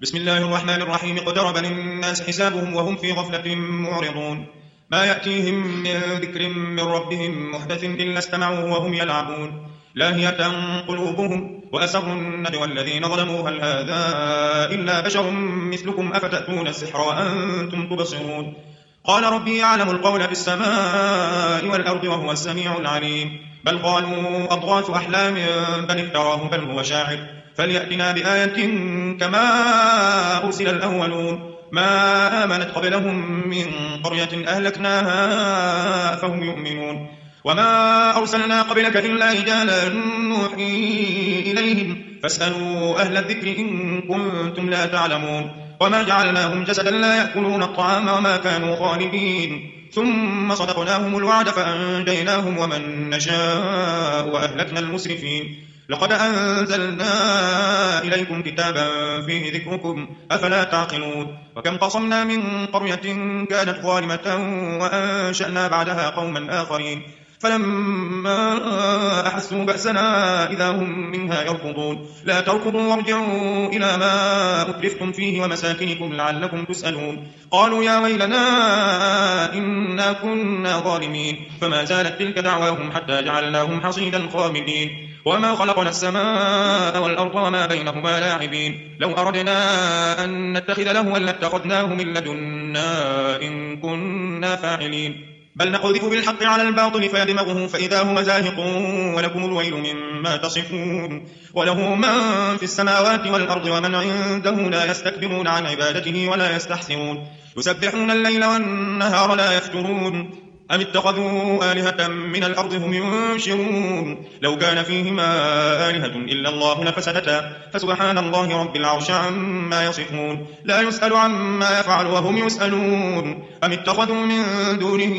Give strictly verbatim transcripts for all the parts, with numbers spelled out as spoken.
بسم الله الرحمن الرحيم. اقترب للناس حسابهم وهم في غفلة معرضون. ما يأتيهم من ذكر من ربهم محدث إلا استمعوه وهم يلعبون لاهية قلوبهم وأسروا الندوى الذين ظلموا هل هذا إلا بشر مثلكم أفتأتون السحر وأنتم تبصرون. قال ربي يعلم القول في السماء والأرض وهو السميع العليم. بل قالوا أضغاث أحلام بل افتراه بل هو شاعر فليأتنا بآية كما أرسل الأولون. ما آمنت قبلهم من قرية أهلكناها فهم يؤمنون. وما أرسلنا قبلك إلا رجالا نوحي إليهم فاسألوا أهل الذكر إن كنتم لا تعلمون. وما جعلناهم جسدا لا يأكلون الطعام وما كانوا خالدين ثم صدقناهم الوعد فأنجيناهم ومن نشاء وأهلكنا المسرفين. لقد أنزلنا إليكم كتابا فيه ذكركم أفلا تعقلون. وكم قصمنا من قرية كانت ظالمة وأنشأنا بعدها قوما آخرين فلما أحسوا بأسنا إذا هم منها يركضون. لا تركضوا وارجعوا إلى ما أترفتم فيه ومساكنكم لعلكم تسألون. قالوا يا ويلنا إنا كنا ظالمين فما زالت تلك دعواهم حتى جعلناهم حصيدا خامدين. وما خلقنا السماء والأرض وما بينهما لاعبين. لو أردنا أن نتخذ لهوا لاتخذناه من لدنا إن كنا فاعلين. بل نقذف بالحق على الباطل فيدمغه فإذا هو زاهق ولكم الويل مما تصفون. وله من في السماوات والأرض ومن عنده لا يستكبرون عن عبادته ولا يستحسرون. يسبحون الليل والنهار لا يفترون. أم اتخذوا آلهة من الأرض هم ينشرون. لو كان فيهما آلهة إلا الله لفسدتا فسبحان الله رب العرش عما يصفون. لا يسأل عما يفعل وهم يسألون. أم اتخذوا من دونه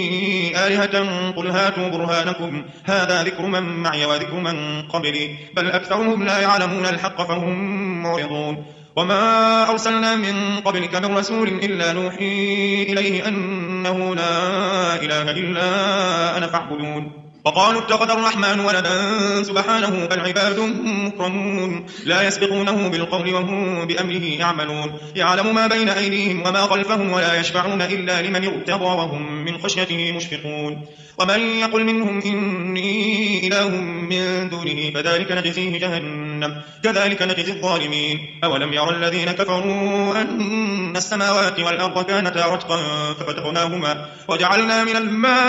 آلهة قل هاتوا برهانكم هذا ذكر من معي وذكر من قبلي بل أكثرهم لا يعلمون الحق فهم معرضون. وما أرسلنا من قبلك من رسول إلا نوحي إليه أنه لا إله إلا أنا فاعبدون. وقالوا اتخذ الرحمن ولدا سبحانه بل عباد مكرمون لا يسبقونه بالقول وهم بأمره يعملون. يعلم ما بين أيديهم وما خلفهم ولا يشفعون إلا لمن ارتضى وهم من خشيته مشفقون. ومن يقل منهم إني إله من دونه فذلك نجزيه جهنم كذلك نجزي الظالمين. أولم يرى الذين كفروا أن السماوات والأرض كانتا رتقا ففتقناهما وجعلنا من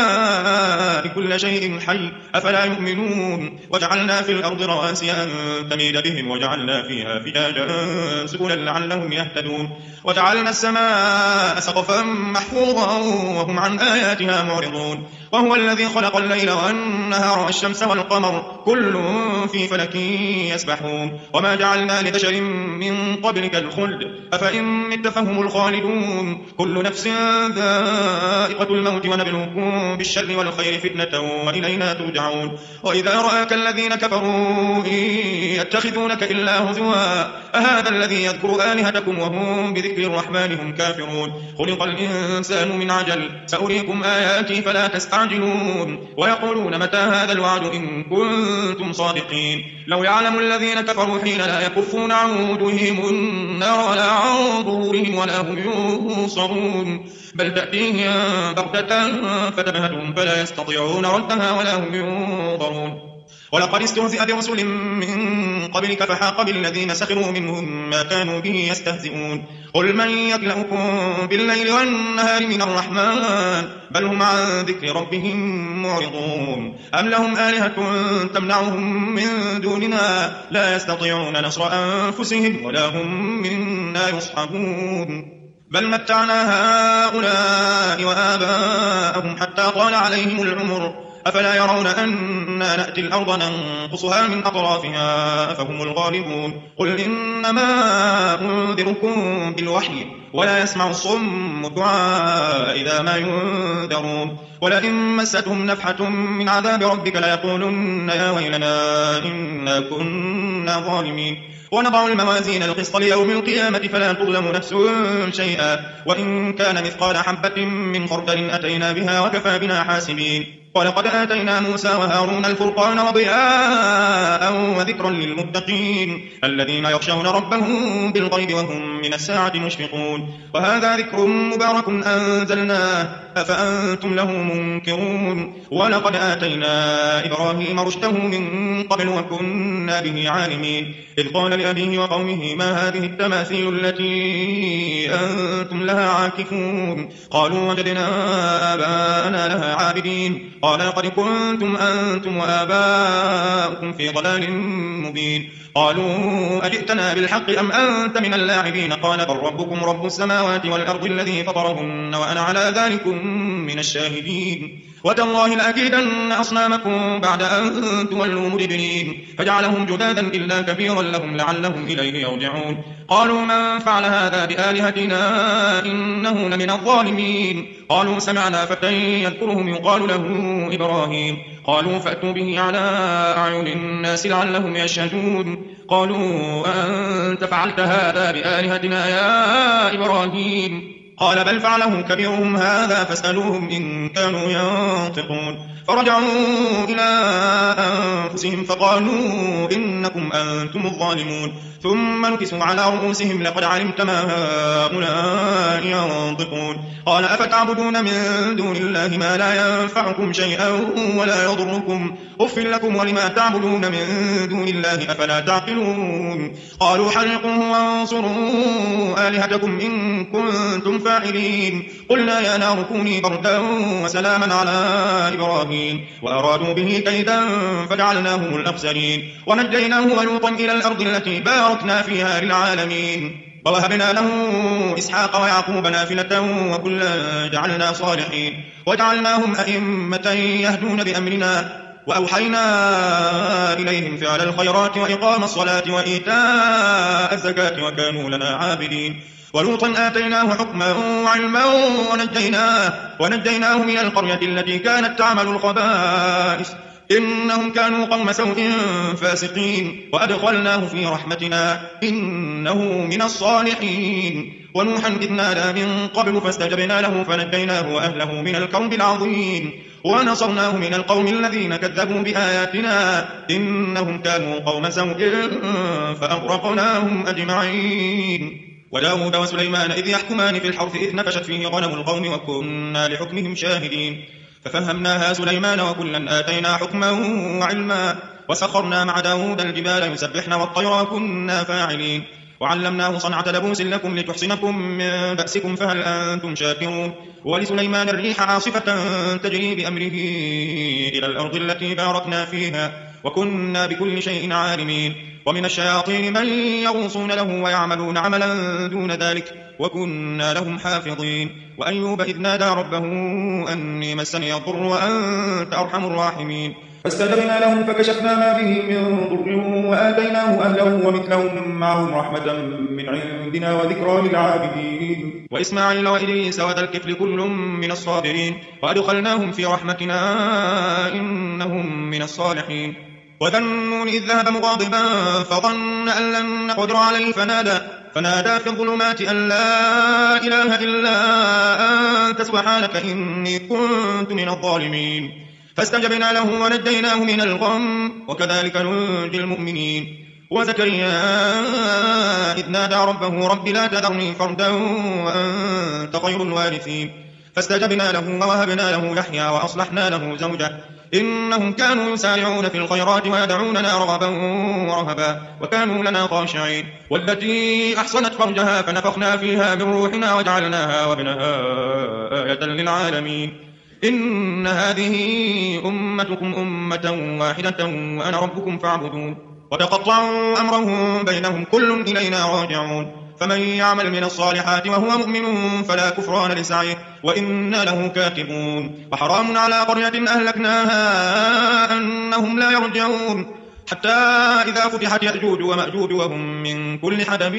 الماء كل شيء حي أفلا يؤمنون. وجعلنا في الأرض رواسي أن تميد بهم وجعلنا فيها فجاجا سبلا لعلهم يهتدون. وجعلنا السماء سقفا محفوظا وهم عن آياتها معرضون. وهو الذي خلق الليل والنهار والشمس والقمر كل في فلك يسبحون. وما جعلنا لبشر من قبلك الخلد أفإن مت فهم الخالدون. كل نفس ذائقة الموت ونبلوكم بالشر والخير فتنة وإلينا ترجعون. وإذا رآك الذين كفروا يتخذونك إلا هزوا أهذا الذي يذكر آلهتكم وهم بذكر الرحمن هم كافرون. خلق الإنسان من عجل سأريكم آياتي فلا تستعجلون. ويقولون متى هذا الوعد إن كنتم صادقين. لو يعلم الذين كفروا حين لا يكفون عن وجوههم النار ولا عن ظهورهم ولا هم ينصرون بل تأتيهم بغتة فتبهتهم فلا يستطيعون ردها ولا هم ينظرون. ولقد استهزئ برسل من قبلك فحاق بالذين سخروا منهم ما كانوا به يستهزئون. قل من يكلؤكم بالليل والنهار من الرحمن بل هم عن ذكر ربهم معرضون. أم لهم آلهة تمنعهم من دوننا لا يستطيعون نصر أنفسهم ولا هم منا يصحبون. بل متعنا هؤلاء وآباءهم حتى طال عليهم العمر أفلا يرون أنا نأتي الأرض ننقصها من أطرافها فهم الغالبون. قل إنما أنذركم بالوحي ولا يسمع الصم الدعاء إذا ما ينذرون. ولئن مستهم نفحة من عذاب ربك ليقولن يا ويلنا إنا كنا ظالمين. ونضع الموازين القسط ليوم القيامة فلا تظلم نفس شيئا وإن كان مثقال حبة من خردل أتينا بها وكفى بنا حاسبين. ولقد آتينا موسى وهارون الفرقان وضياء وذكرا للمتقين الذين يخشون ربهم بالغيب وهم من الساعة مشفقون. وهذا ذكر مبارك أنزلناه أفأنتم له منكرون. ولقد آتينا إبراهيم رشده من قبل وكنا به عالمين إذ قال لأبيه وقومه ما هذه التماثيل التي أنتم لها عاكفون قالوا وجدنا آباءنا لها عابدين قال لقد كنتم أنتم وآباؤكم في ضلال مبين قالوا أجئتنا بالحق أم أنت من اللاعبين قال بل ربكم رب السماوات والأرض الذي فطرهن وأنا على ذلك من الشاهدين وتالله لأكيدن أصنامكم بعد أن تولوا مدبرين فجعلهم جذاذا إلا كبيرا لهم لعلهم إليه يرجعون قالوا من فعل هذا بآلهتنا إنه لمن الظالمين قالوا سمعنا فتى يذكرهم يقال له إبراهيم قالوا فأتوا به على أعين الناس لعلهم يشهدون قالوا أنت فعلت هذا بآلهتنا يا إبراهيم قال بل فعله كبيرهم هذا فاسألوهم إن كانوا ينطقون فرجعوا إلى أنفسهم فقالوا إنكم أنتم الظالمون ثم نكسوا على رؤوسهم لقد علمت ما هؤلاء ينطقون قال أفتعبدون من دون الله ما لا ينفعكم شيئا ولا يضركم أف لكم ولما تعبدون من دون الله أفلا تعقلون قالوا حرقوه وانصروا آلهتكم إن كنتم فاعلين قلنا يا نار كوني بردا وسلاما على إبراهيم وأرادوا به كيدا فجعلناهم الأخسرين ونجيناه ولوطا إلى الأرض التي باركنا فيها للعالمين ووهبنا له إسحاق ويعقوب نافلة وكلا جعلنا صالحين وجعلناهم أئمة يهدون بأمرنا وأوحينا إليهم فعل الخيرات وإقام الصلاة وإيتاء الزكاة وكانوا لنا عابدين ولوطا آتيناه حكما وعلما ونجيناه, ونجيناه من القرية التي كانت تعمل الخبائث إنهم كانوا قوم سوء فاسقين وأدخلناه في رحمتنا إنه من الصالحين ونوحا إذ نادى من قبل فاستجبنا له فنجيناه وأهله من الكرب العظيم ونصرناه من القوم الذين كذبوا بآياتنا إنهم كانوا قوم سوء فأغرقناهم أجمعين وداود وسليمان إذ يحكمان في الحرث إذ نفشت فيه غنم القوم وكنا لحكمهم شاهدين ففهمناها سليمان وكلا آتينا حكما وعلما وسخرنا مع داود الجبال يسبحن والطير كنا فاعلين وعلمناه صنعة لبوس لكم لتحصنكم من بأسكم فهل أنتم شاكرون ولسليمان الريح عاصفة تجري بأمره إلى الأرض التي باركنا فيها وكنا بكل شيء عالمين ومن الشياطين من يغوصون له ويعملون عملا دون ذلك وكنا لهم حافظين وأيوب إذ نادى ربه أني مسني الضر وأنت أرحم الراحمين فاستجبنا له فكشفنا ما به من ضر وآتيناه أهله ومثلهم معهم رحمة من عندنا وذكرى للعابدين وإسماعيل وإدريس وذا الكفل كل من الصابرين وأدخلناهم في رحمتنا إنهم من الصالحين وذا النون إذ ذهب مغاضبا فظن أن لن نقدر عليه فنادى فنادى في الظلمات أن لا إله إلا أنت سبحانك إني كنت من الظالمين فاستجبنا له ونجيناه من الغم وكذلك ننجي المؤمنين وزكريا إذ نادى ربه رب لا تذرني فردا وأنت خير الوارثين فاستجبنا له ووهبنا له يحيى وأصلحنا له زوجه إنهم كانوا يسارعون في الخيرات ويدعوننا رغبا ورهبا وكانوا لنا خاشعين والتي أحصنت فرجها فنفخنا فيها من روحنا وجعلناها وابنها آية للعالمين إن هذه أمتكم أمة واحدة وأنا ربكم فاعبدون وتقطعوا أمرهم بينهم كل إلينا راجعون فمن يعمل من الصالحات وهو مؤمن فلا كفران لسعيه وإنا له كاتبون وحرام على قرية أهلكناها أنهم لا يرجعون حتى إذا فتحت يأجوج ومأجوج وهم من كل حدب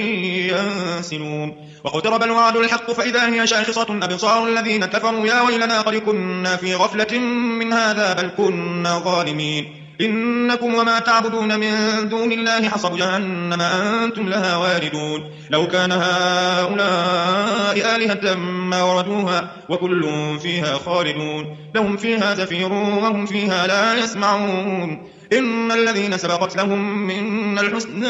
ينسلون واقترب الوعد الحق فإذا هي شاخصة أبصار الذين كفروا يا ويلنا قد كنا في غفلة من هذا بل كنا ظالمين إنكم وما تعبدون من دون الله حصب جهنم أنتم لها واردون لو كان هؤلاء آلهة ما وردوها وكل فيها خالدون لهم فيها زفير وهم فيها لا يسمعون إن الذين سبقت لهم من الحسنى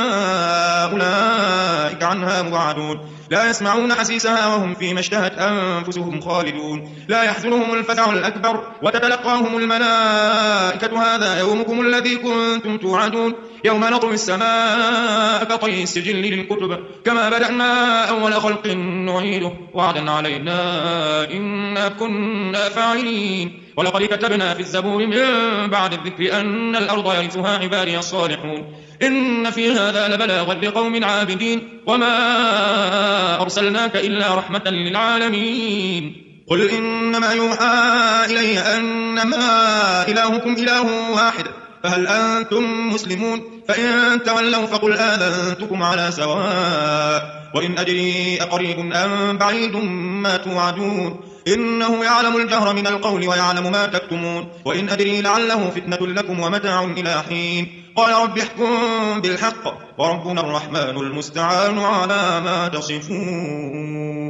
أولئك عنها مبعدون لا يسمعون حسيسها وهم فيما اشتهت أنفسهم خالدون لا يحزنهم الفزع الأكبر وتتلقاهم الملائكة هذا يومكم الذي كنتم توعدون يوم نطوي السماء كطي السجل للكتب كما بدأنا أول خلق نعيده وعدا علينا إنا كنا فاعلين ولقد كتبنا في الزبور من بعد الذكر أن الأرض يرثها عبادي الصالحون إن في هذا لبلاغا لقوم عابدين وما أرسلناك إلا رحمة للعالمين قل إنما يوحى إلي أنما إلهكم إله واحد فهل أنتم مسلمون فإن تولوا فقل آذنتكم على سواء وإن أدري أقريب أم بعيد ما توعدون إنه يعلم الجهر من القول ويعلم ما تكتمون وإن أدري لعله فتنة لكم ومتاع إلى حين قال رب احكم بالحق وربنا الرحمن المستعان على ما تصفون.